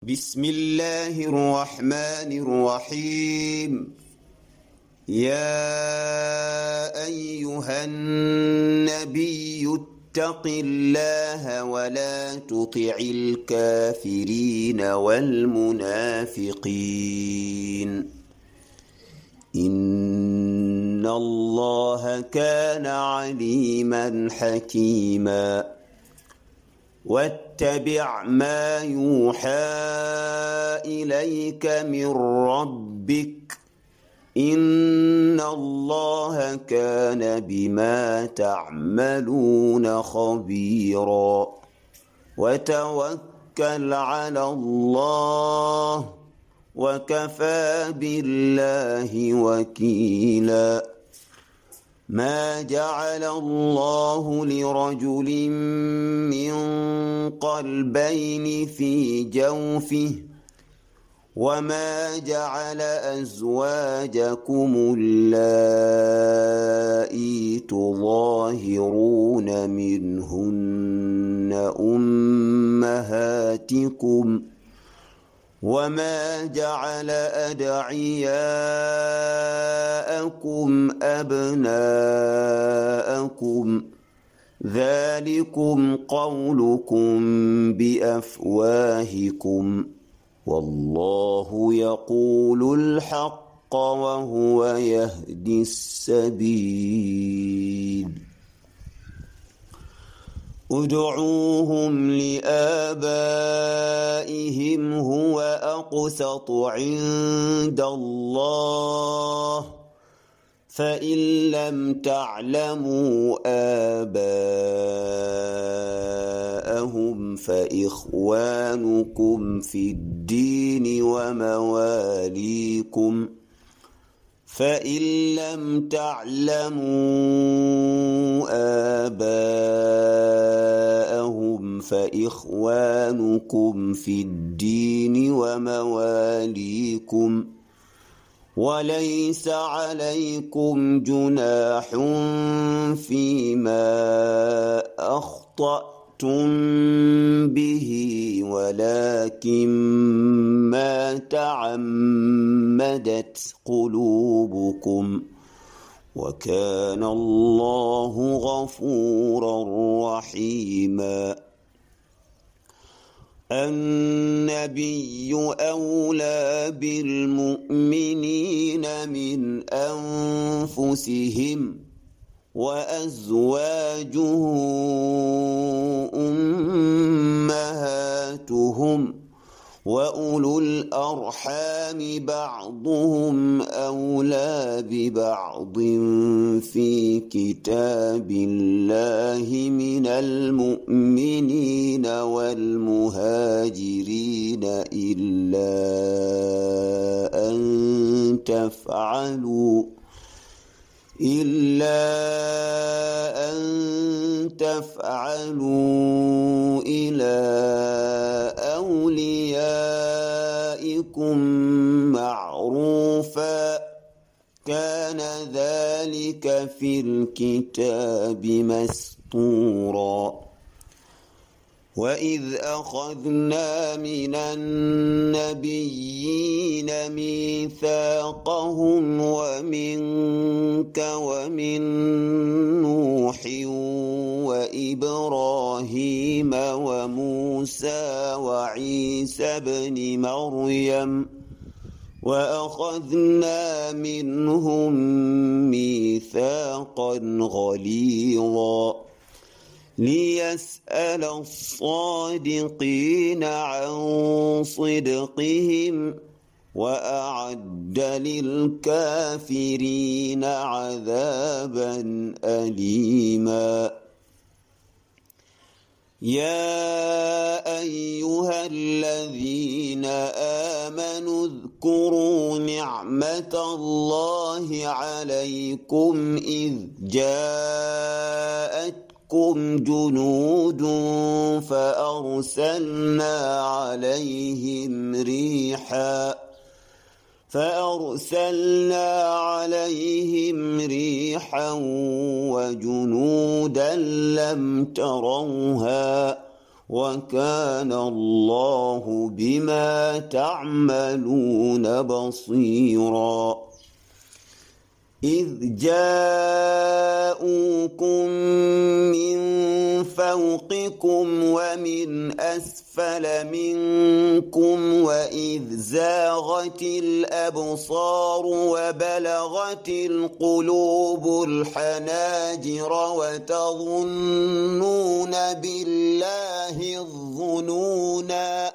بسم الله الرحمن الرحيم. يا أيها النبي اتق الله ولا تطع الكافرين والمنافقين إن الله كان عليما حكيما. واتبع ما يوحى إليك من ربك إن الله كان بما تعملون خبيرا. وتوكل على الله وكفى بالله وكيلا. ما جعل الله لرجل من قلبين في جوفه وما جعل أزواجكم اللائي تظاهرون منهن أمهاتكم وما جعل أدعياءكم أبناءكم ذلكم قولكم بأفواهكم والله يقول الحق وهو يهدي السبيل. ادعوهم لآبائهم هو أقسط عند الله فإن لم تعلموا آباءهم فإخوانكم في الدين ومواليكم فإن لم تعلموا آباءهم فإخوانكم في الدين ومواليكم وليس عليكم جناح فيما أخطأتم به ولكن ما تعمدت قلوبكم وكان الله غفورا رحيما. النبي أولى بالمؤمنين من أنفسهم وأزواجه أمهاتهم وأولو الأرحام بعضهم أولى ببعض في كتاب الله من المؤمنين والمهاجرين إلا أن تفعلوا إلى أوليائكم معروفا كان ذلك في الكتاب مسطورا. وإذ أخذنا من النبيين ميثاقهم ومنك ومن نوح وإبراهيم وموسى وعيسى بن مريم وأخذنا منهم ميثاقا غليظا ليسأل الصادقين عن صدقهم وأعد للكافرين عذابا أليما. يا أيها الذين آمنوا اذكروا نعمة الله عليكم إذ جاءتكم جنود فأرسلنا عليهم ريحا وجنودا لم تروها وكان الله بما تعملون بصيرا. إذ جاءوكم من فوقكم ومن أسفل منكم وإذ زاغت الأبصار وبلغت القلوب الحناجر وتظنون بالله الظنونا.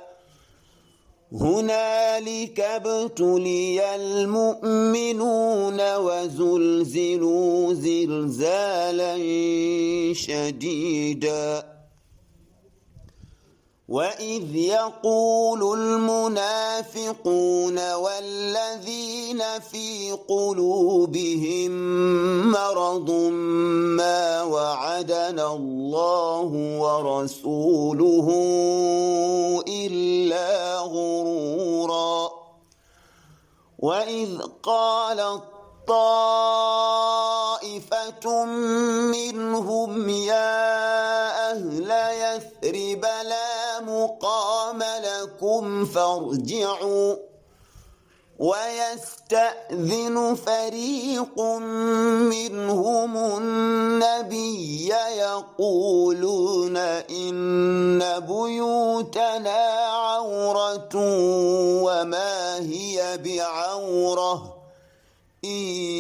هنالك ابتلي المؤمنون وزلزلوا زلزالا شديدا. وإذ يقول المنافقون والذين في قلوبهم مرض ما وعدنا الله ورسوله إلا غرورا. وإذ قالت طائفة منهم يا أهل يثرب لا مقام لكم فارجعوا. ويستأذن فريق منهم النبي يقولون إن بيوتنا عورة وما هي بعورة إن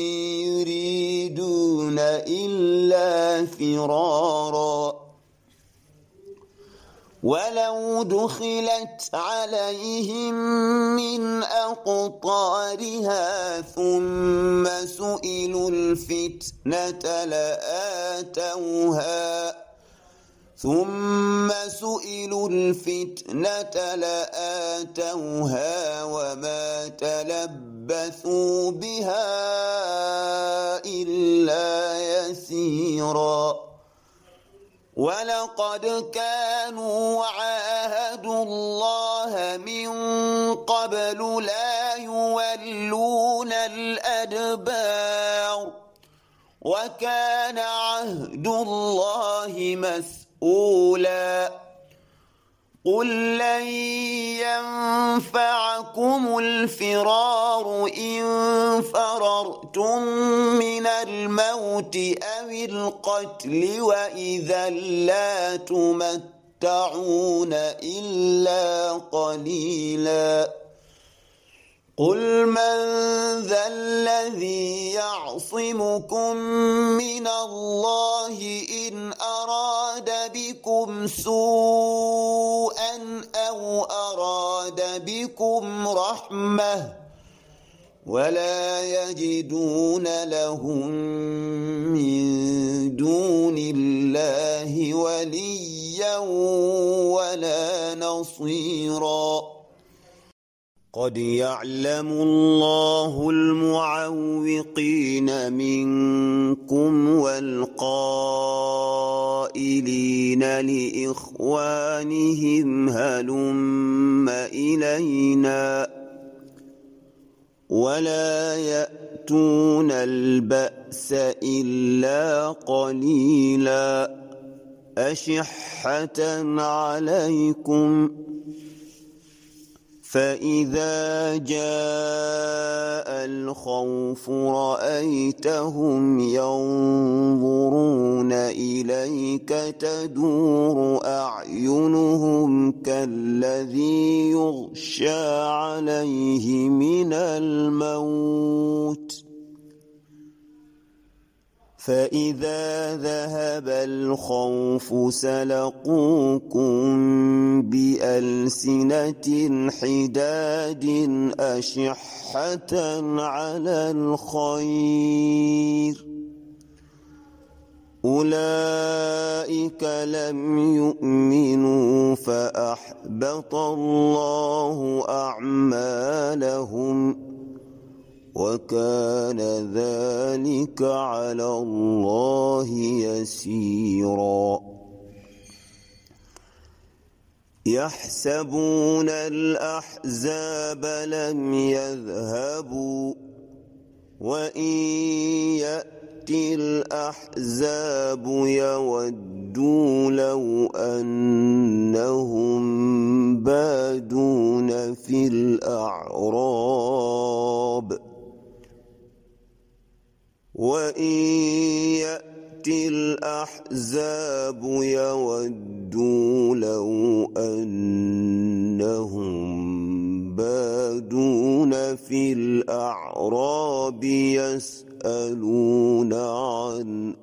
يريدون إلا فرارا. ولو دخلت عليهم من أقطارها ثم سئلوا الفتنة لآتوها وما تلبثوا بها إلا يسيرا. ولقد كانوا عاهدوا الله من قبل لا يولون الأدبار وكان عهد الله مسؤولا. قل لن ينفعكم الفرار إن فررتم من الموت أو القتل وإذا لا تمتعون إلا قليلا. قل من ذا الذي يعصمكم من الله إن أراد بكم سوءا أو أراد بكم رحمة ولا يجدون لهم من دون الله وليا ولا نصيرا. قد يعلم الله المعوقين منكم والقائلين لإخوانهم هلم إلينا ولا يأتون البأس إلا قليلا أشحة عليكم فإذا جاء الخوف رأيتهم ينظرون إليك تدور أعينهم كالذي يغشى عليه من الموت فإذا ذهب الخوف سلقوكم بألسنة حداد أشحة على الخير أولئك لم يؤمنوا فأحبط الله أعمالهم وكان ذلك على الله يسيرا. يحسبون الأحزاب لم يذهبوا وإن يأتي الأحزاب يودوا لو أنهم بادون في الأعراب وإن يأتي الأحزاب يودوا لو أنهم بادون في الأعراب يسألون عن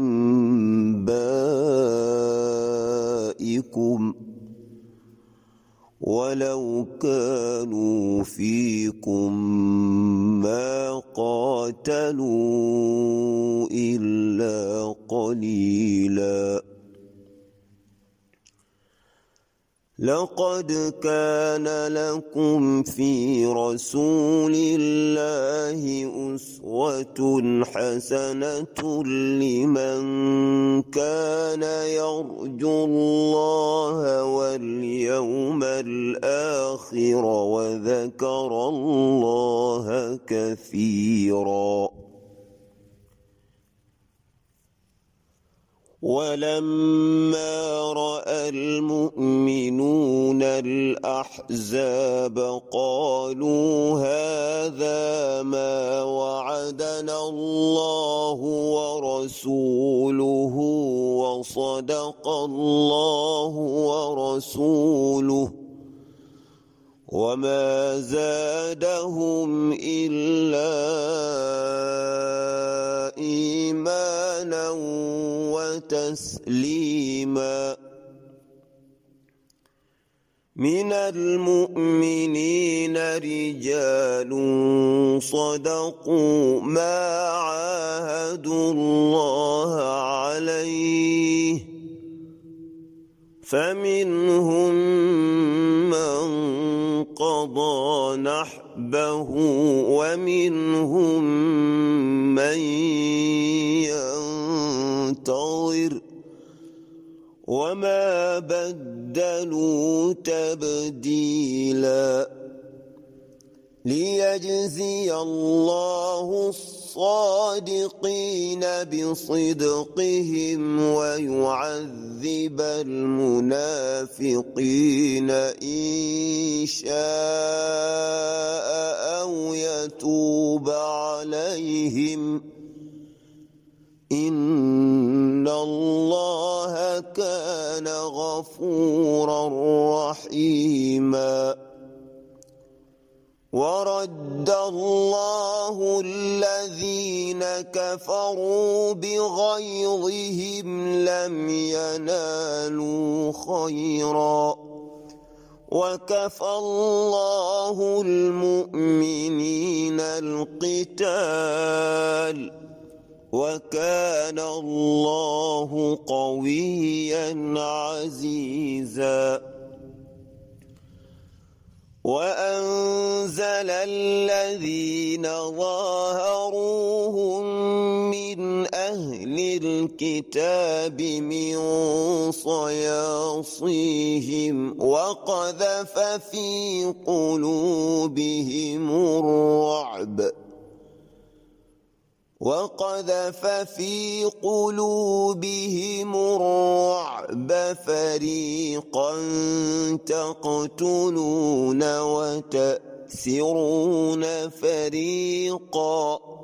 أنبائكم ولو كانوا فيكم ما قاتلوا إلا قليلا لقد كان لكم في رسول الله أسوة حسنة لمن كان يرجو الله واليوم الآخر وذكر الله كثيرا ولما رأى المؤمنون الأحزاب قالوا هذا ما وعدنا الله ورسوله وصدق الله ورسوله وما زادهم إلا إيمانا وتسليما من المؤمنين رجال صدقوا ما عاهدوا الله عليه فمنهم من قضى نحبه ومنهم من ينتظر وما بدلوا تبديلا ليجزي الله الصادقين بصدقهم ويعذب المنافقين إن شاء أو يتوب عليهم إن الله كان غفورا رحيما ورد الله الذين كفروا بغيظهم لم ينالوا خيرا وكفى الله المؤمنين القتال وكان الله قويا عزيزا وأنزل الذين ظاهروهم من أهل الكتاب من صياصيهم وقذف في قلوبهم الرعب فريقا تقتلون وتأسرون فريقا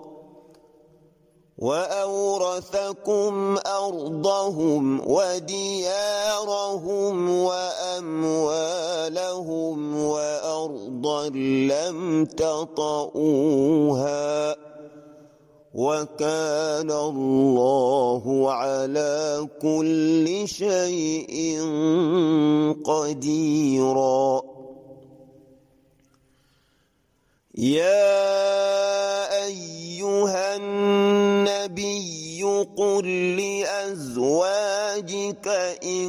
وأورثكم أرضهم وديارهم وأموالهم وأرضا لم تطئوها وكان الله على كل شيء قديرا يا أيها النبي قل لأزواجك إن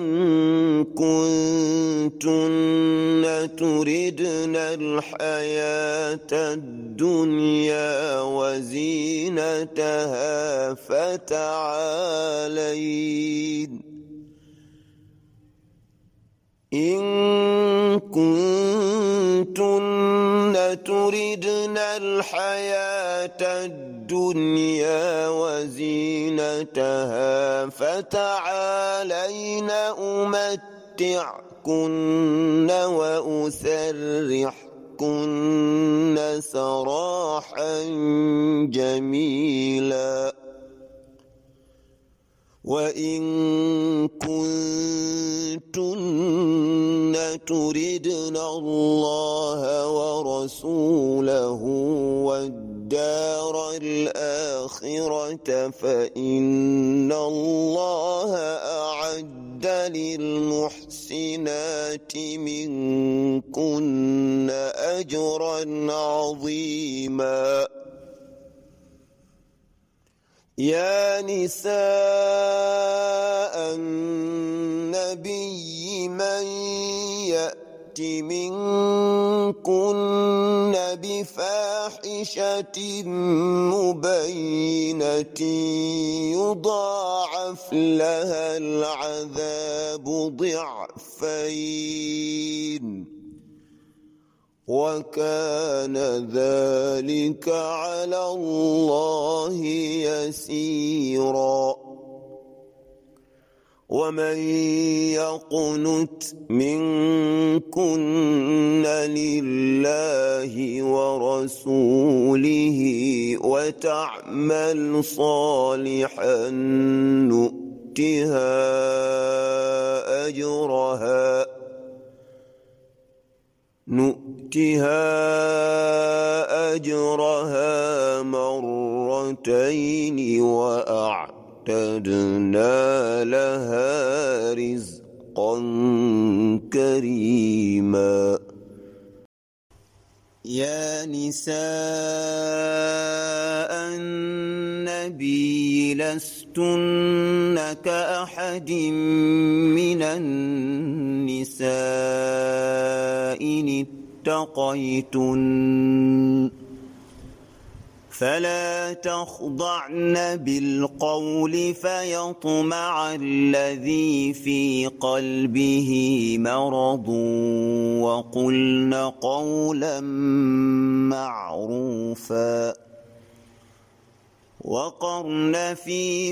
كنتن تردن الحياة الدنيا وزينتها فتعالين إن كنتن تردن الحياة الدنيا وزينتها فتعالين أمتعكن وأسرحكن سراحا جميلا وإن كنتن تردن الله ورسوله والدار الآخرة فإن الله أعد للمحسنات منكن أجرا عظيما يا نساء النبي من يأت منكن بفاحشة مبينة يضاعف لها العذاب ضعفين وكان ذلك على الله يسيرا ومن يقنت منكن لله ورسوله وتعمل صالحا نؤتها أجرها مرتين وأعتدنا لها رزقا كريما يا نساء النبي لستن كأحد من النساء إن اتقيتن فلا تخضعن بالقول فيطمع الذي في قلبه مرض وقلن قولا معروفا وقرن في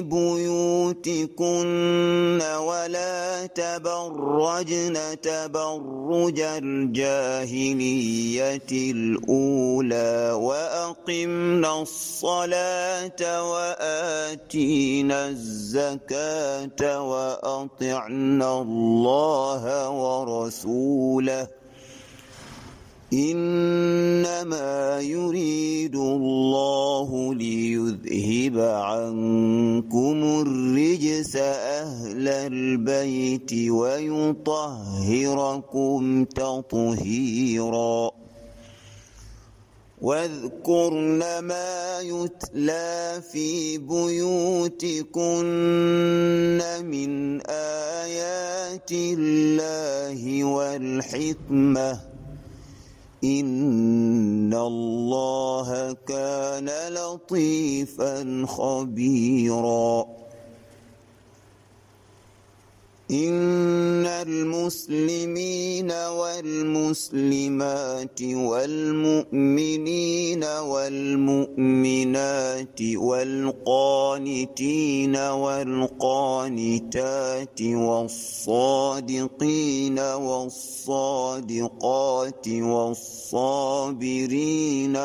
بيوتكن ولا تبرجن تبرج الجاهلية الأولى وأقمنا الصلاة وآتينا الزكاة وأطعنا الله ورسوله إنما يريد الله ليذهب عنكم الرجس أهل البيت ويطهركم تطهيرا واذكرن ما يتلى في بيوتكن من آيات الله والحكمة إن الله كان لطيفا خبيرا إن المسلمين والمسلمات والمؤمنين والمؤمنات والقانتين والقانتات والصادقين والصادقات والصابرين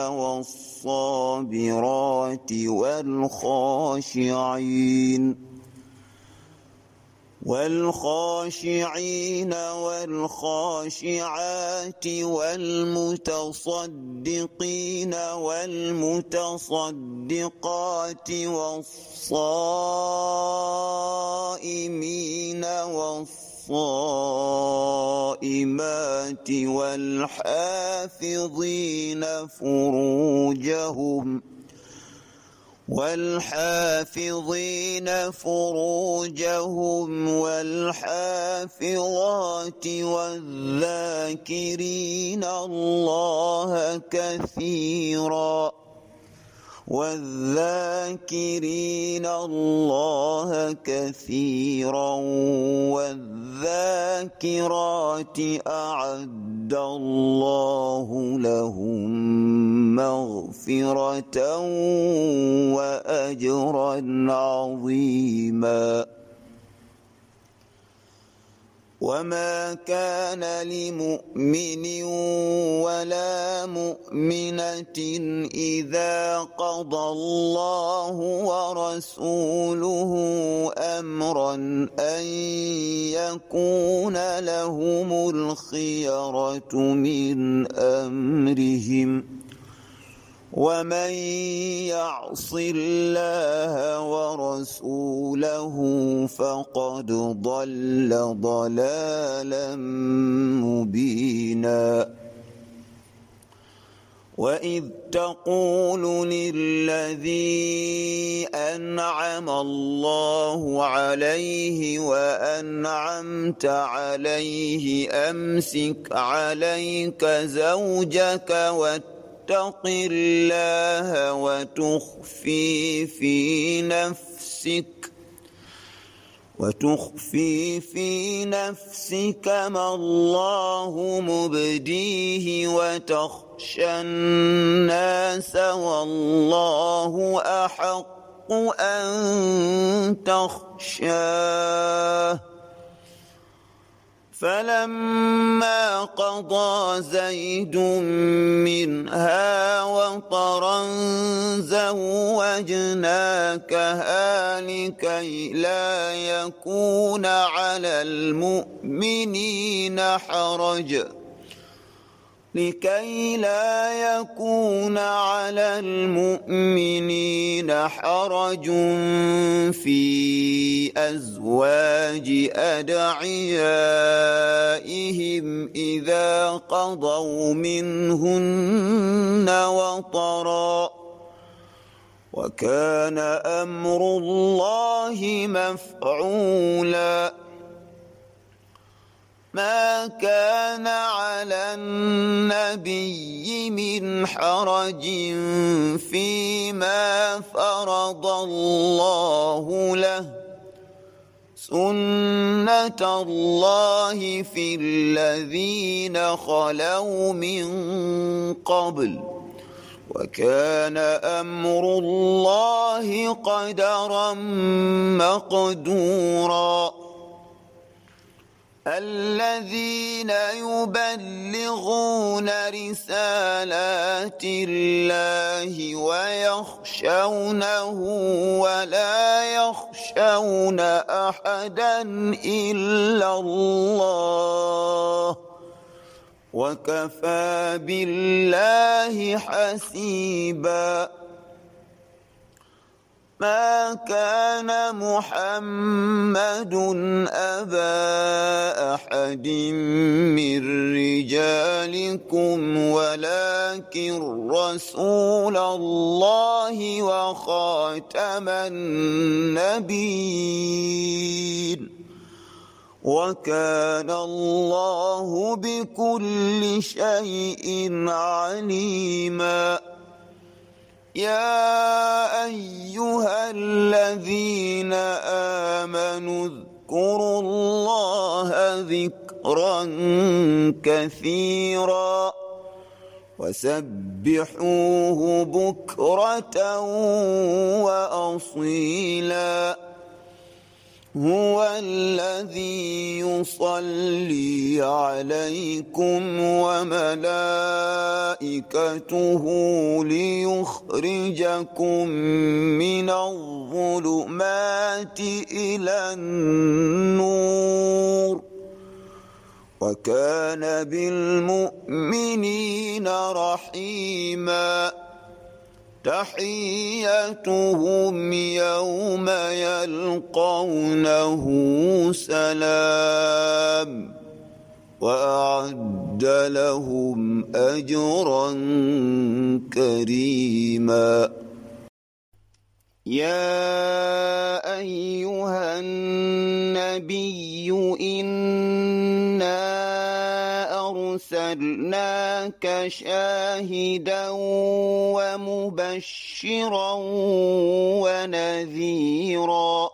والصابرات والخاشعين والخاشعات والمتصدقين والمتصدقات والصائمين والصائمات والحافظين فروجهم والحافظات والذاكرين الله كثيرا والذاكرين الله كثيرا والذاكرات أعد الله لهم مغفرة وأجرا عظيما وما كان لمؤمن ولا مؤمنة إذا قضى الله ورسوله أمرا أن يكون لهم الخيرة من أمرهم ومن يعص الله ورسوله فقد ضل ضلالا مبينا وإذ تقول للذي أنعم الله عليه وأنعمت عليه أمسك عليك زوجك واتق الله وتخفي في نفسك ما الله مبديه وتخشى الناس والله أحق أن تخشاه فلما قضى زيد منها وطرا زوجناكها لكي لا يكون على المؤمنين حرج في أزواج أدعيائهم إذا قضوا منهن وطرا وكان أمر الله مفعولا ما كان على النبي من حرج فيما فرض الله له سنة الله في الذين خلوا من قبل وكان أمر الله قدرا مقدورا الذين يبلغون رسالات الله ويخشونه ولا يخشون أحدا إلا الله وكفى بالله حسيبا ما كان محمد أبا أحد من رجالكم ولكن رسول الله وخاتم النبيين وكان الله بكل شيء عليما يا أيها الذين آمنوا اذكروا الله ذكرا كثيرا وسبحوه بكرة وأصيلا هو الذي يصلي عليكم وملائكته ليخرجكم من الظلمات إلى النور وكان بالمؤمنين رحيما تحيتهم يوم يلقونه سلام وأعد لهم أجرا كريما يا أيها النبي إنا أرسلناك شاهدا ومبشرا ونذيرا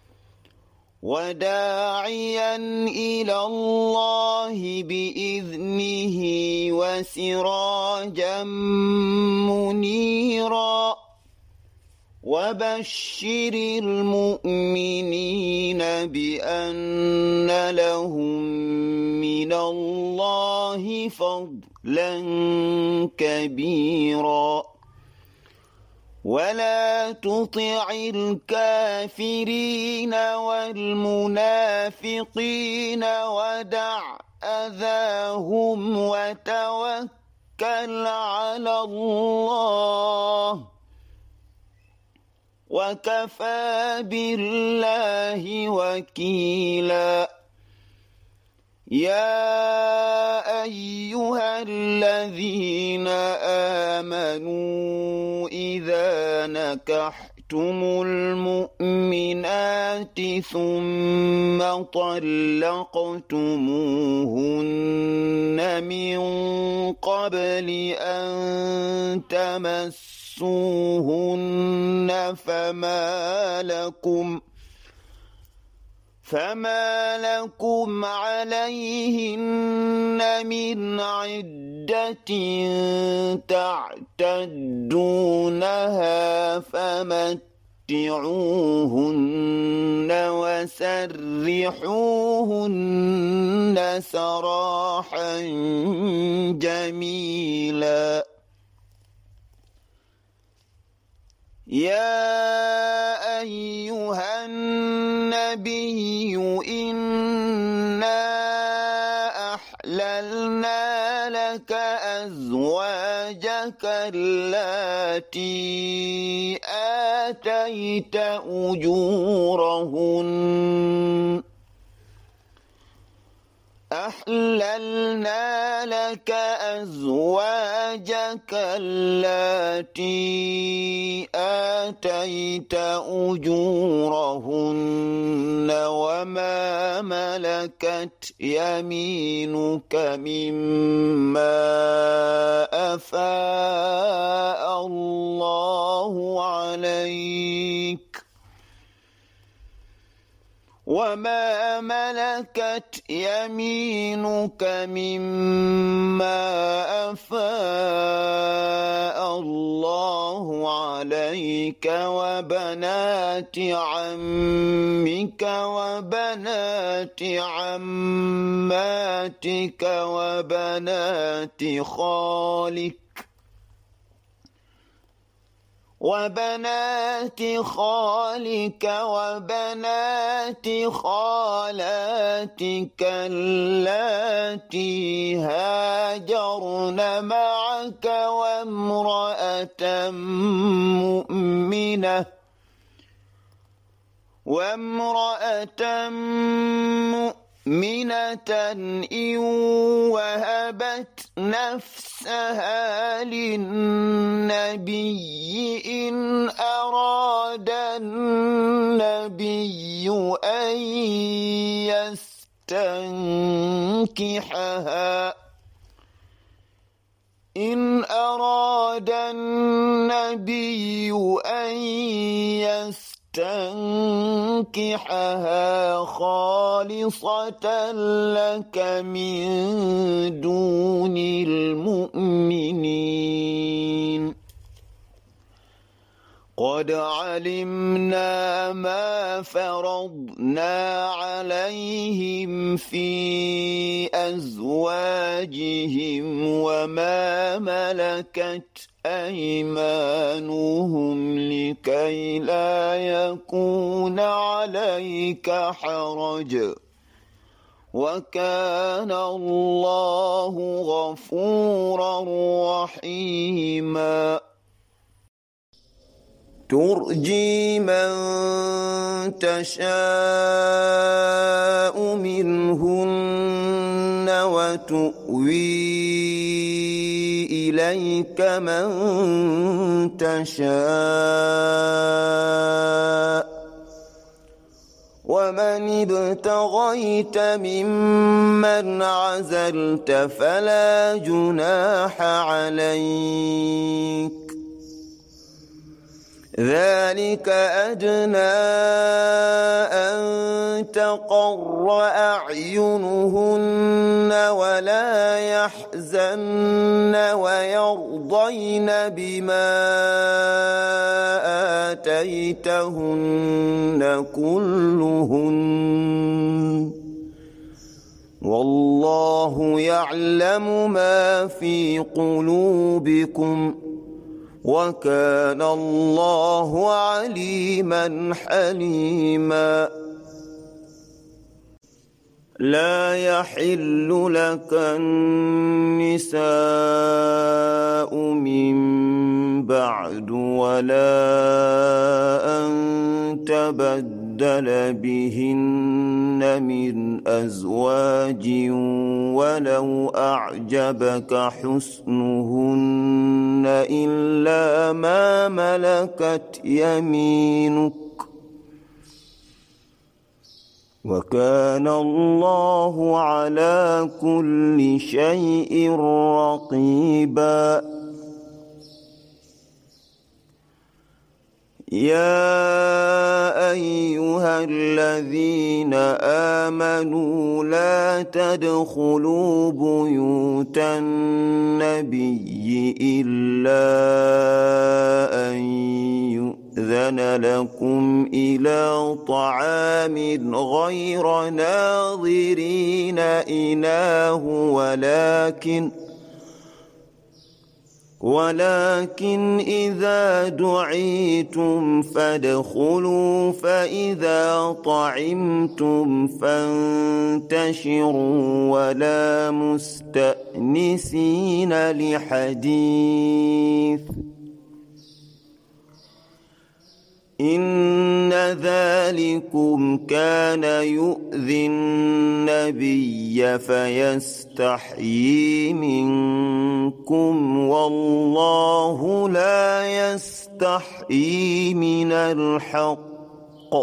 وداعيا إلى الله بإذنه وسراجا منيرا وبشر المؤمنين بأن لهم من الله فضلا كبيرا ولا تطع الكافرين والمنافقين ودع أذاهم وتوكل على الله وكفى بالله وكيلا يا أيها الذين آمنوا إذا نكحتم المؤمنات ثم طلقتموهن من قبل أن تمسوهن فما لكم عليهن من عدة تعتدونها فمتعوهن وسرحوهن سراحا جميلا يا أيها النبي إنا أحللنا لك أزواجك اللاتي آتيت أجورهن أحللنا لك أزواجك اللاتي آتيت أجورهن وما ملكت يمينك مما أفاء الله عليك وما ملكت يمينك مما أفاء الله عليك وبنات عمك وبنات عماتك وبنات خالك وبنات خالاتك اللاتي هاجرن معك وامرأة مؤمنة إن وهبت نفسها للنبي إن أراد النبي أن يستنكحها خالصة لك من دون المؤمنين قد علمنا ما فرضنا عليهم في أزواجهم وما ملكت أيمانهم لكي لا يكون عليك حرج وكان الله غفورا رحيما ترجي من تشاء منهن وتؤوي إليك من تشاء ومن ابتغيت ممن عزلت فلا جناح عليك ذلك أدنى أن تقر أعينهن ولا يحزن ويرضين بما آتيتهن كلهن والله يعلم ما في قلوبكم وكان الله عليما حليما لا يحل لك النساء من بعد ولا أن تبدل بهن من أزواج ولو أعجبك حسنهن إلا ما ملكت يمينك وكان الله على كل شيء رقيبا يا أيها الذين آمنوا لا تدخلوا بيوت النبي إلا أن يؤذن لكم إلى طعام غير ناظرين إناه ولكن إذا دعيتم فادخلوا فإذا طعمتم فانتشروا ولا مستأنسين لحديث إن ذلكم كان يؤذي النبي فيستحيي منكم والله لا يستحيي من الحق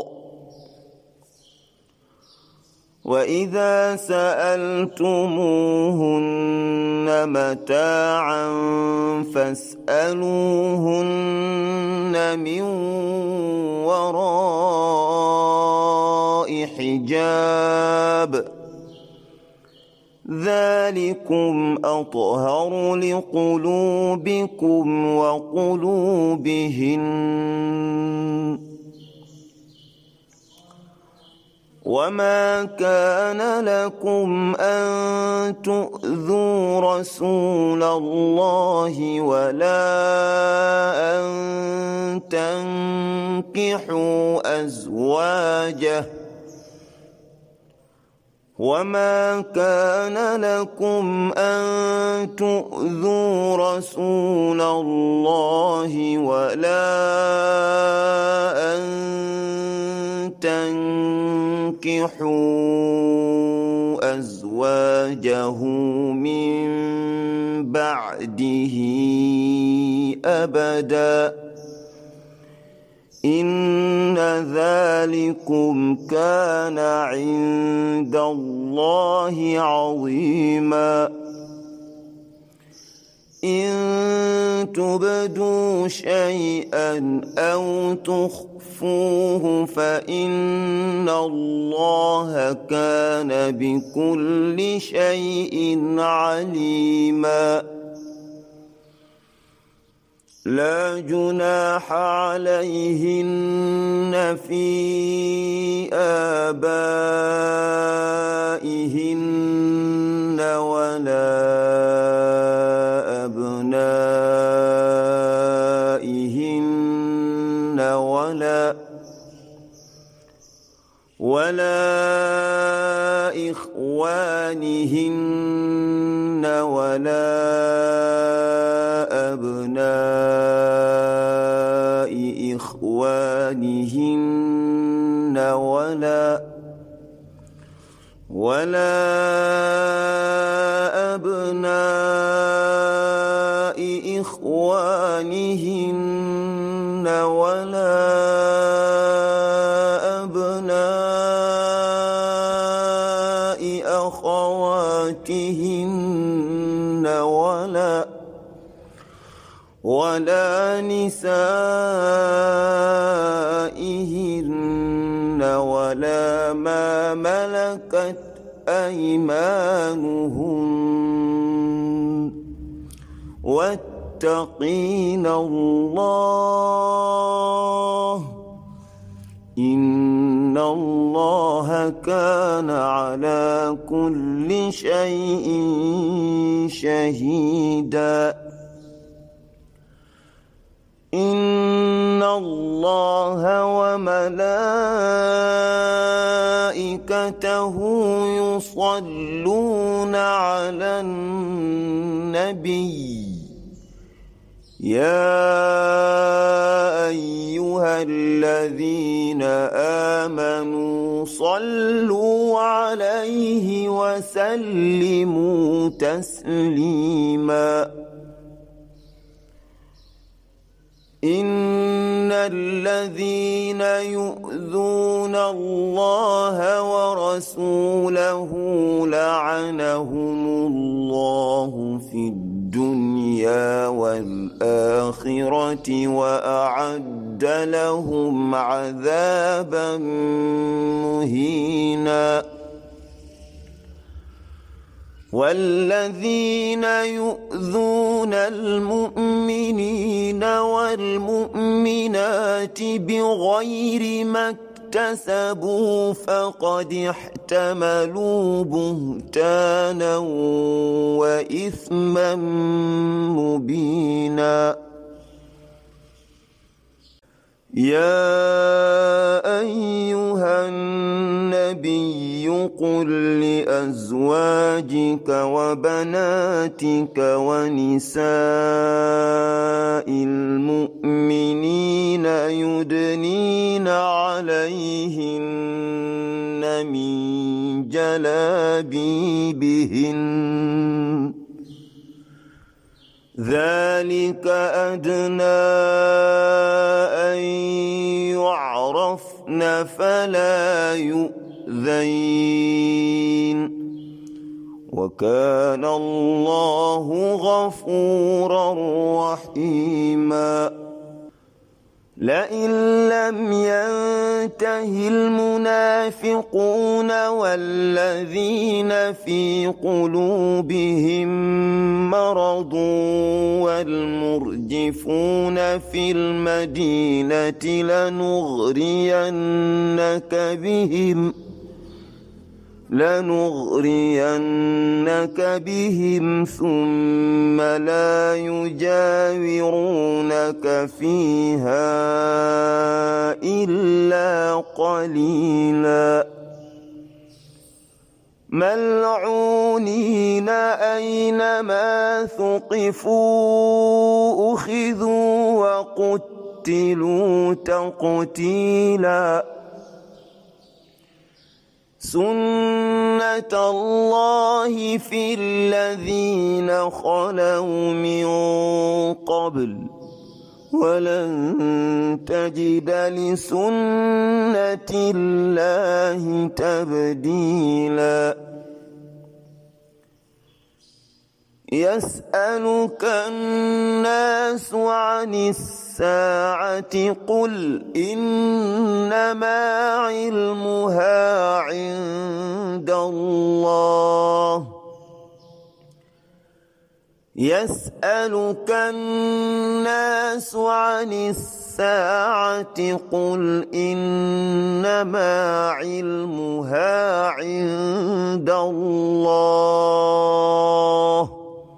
وإذا سألتموهن متاعا فاسألوهن من وراء حجاب ذلكم أطهر لقلوبكم وقلوبهن وما كان لكم أن تؤذوا رسول الله ولا أن تنكحوا أزواجه وما كان لكم أن تؤذوا رسول الله ولا أن تنكحوا أزواجه من بعده أبدا إن ذلكم كان عند الله عظيما إن تبدوا شيئا أو تخفوه فإن الله كان بكل شيء عليما لا جناح عليهن في آبائهن ولا أبنائهن ولا إخوانهن ولا أبناء إخوانهن ولا أبناء إخوانهن ولا أبناء ولا نسائهن ولا ما ملكت أيمانهن واتقين الله إن الله كان على كل شيء شهيدا إن الله وملائكته يصلون على النبي يا أيها الذين آمنوا صلوا عليه وسلموا تسليما إن الذين يؤذون الله ورسوله لعنهم الله في الدنيا والآخرة وأعد لهم عذابا مهينا والذين يؤذون المؤمنين والمؤمنات بغير ما اكتسبوا فقد احتملوا بهتانا وإثما مبينا يا أيها النبي قل لأزواجك وبناتك ونساء المؤمنين يدنين عليهن من جلابيبهن ذلك أدنى أن يعرفن فلا يؤذين وكان الله غفورا رحيما لئن لم ينته المنافقون والذين في قلوبهم مرض والمرجفون في المدينة لنغرينك بهم ثم لا يجاورونك فيها إلا قليلا ملعونين أينما ثقفوا أخذوا وقتلوا تقتيلا سنة الله في الذين خلوا من قبل ولن تجد لسنة الله تبديلا يسألك الناس عن الساعة قل إنما علمها عند الله يسألك الناس عن الساعة قل إنما علمها عند الله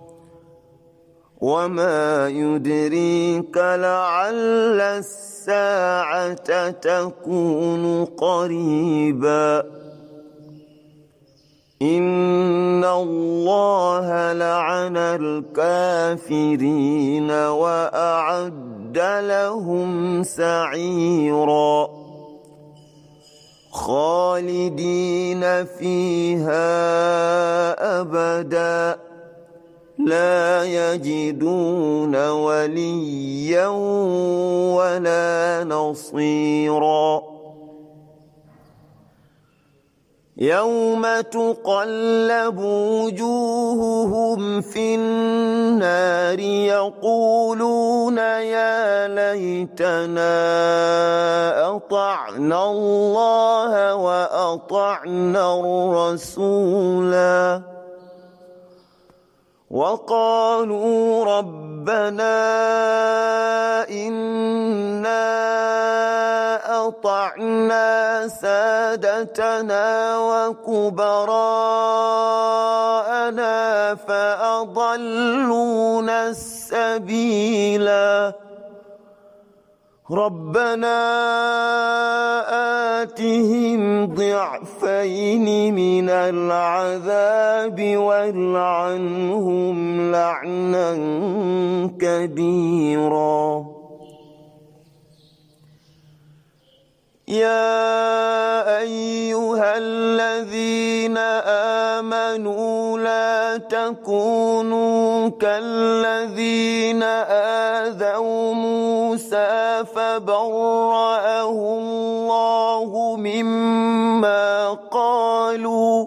وما يدريك لعل الساعة تكون قريبا إن الله لعن الكافرين وأعد لهم سعيرا خالدين فيها أبدا لا يجدون وليا ولا نصيرا يوم تقلب وجوههم في النار يقولون يا ليتنا أطعنا الله وأطعنا الرسولا وقالوا ربنا إنا أطعنا سادتنا وكبراءنا فأضلونا السبيلا ربنا آتهم ضعفين من العذاب والعنهم لعنا كبيرا يا أيها الذين آمنوا لا تكونوا كالذين آذوا موسى فبرأه الله مما قالوا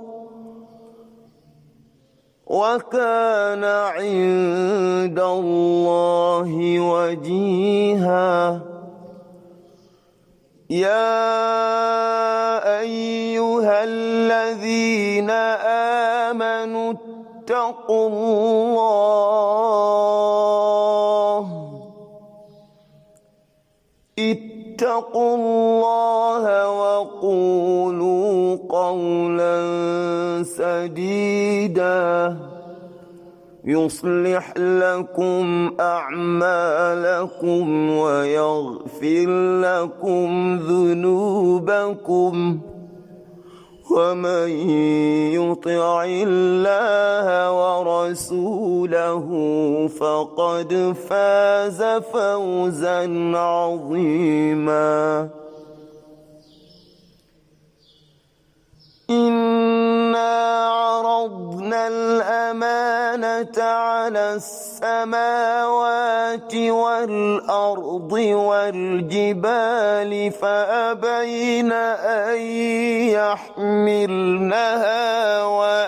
وكان عند الله وجيها يا أيها الذين آمنوا اتقوا الله وقولوا قولا سديدا يصلح لكم أعمالكم ويغفر لكم ذنوبكم ومن يطع الله ورسوله فقد فاز فوزا عظيما إنا عرضنا الأمانة على السماوات والأرض والجبال فأبين أن يحملنها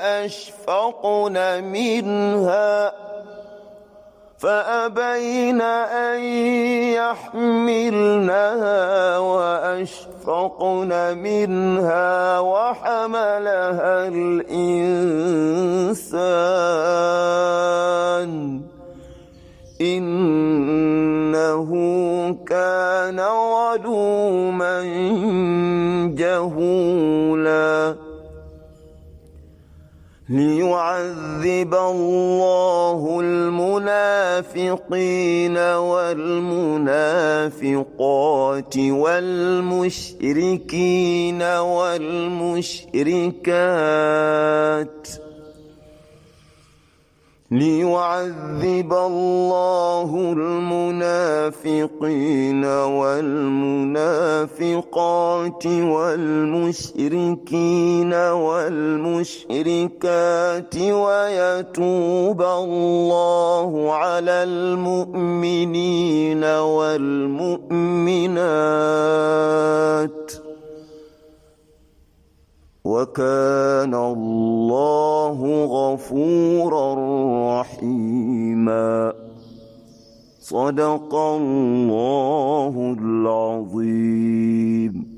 وأشفقن منها وحملها الإنسان إنه كان ظلوما جهولا ليعذب الله المنافقين والمنافقات والمشركين والمشركات ليعذب الله المنافقين والمنافقات والمشركين والمشركات ويتوب الله على المؤمنين والمؤمنات وكان الله غفورا رحيما صدق الله العظيم.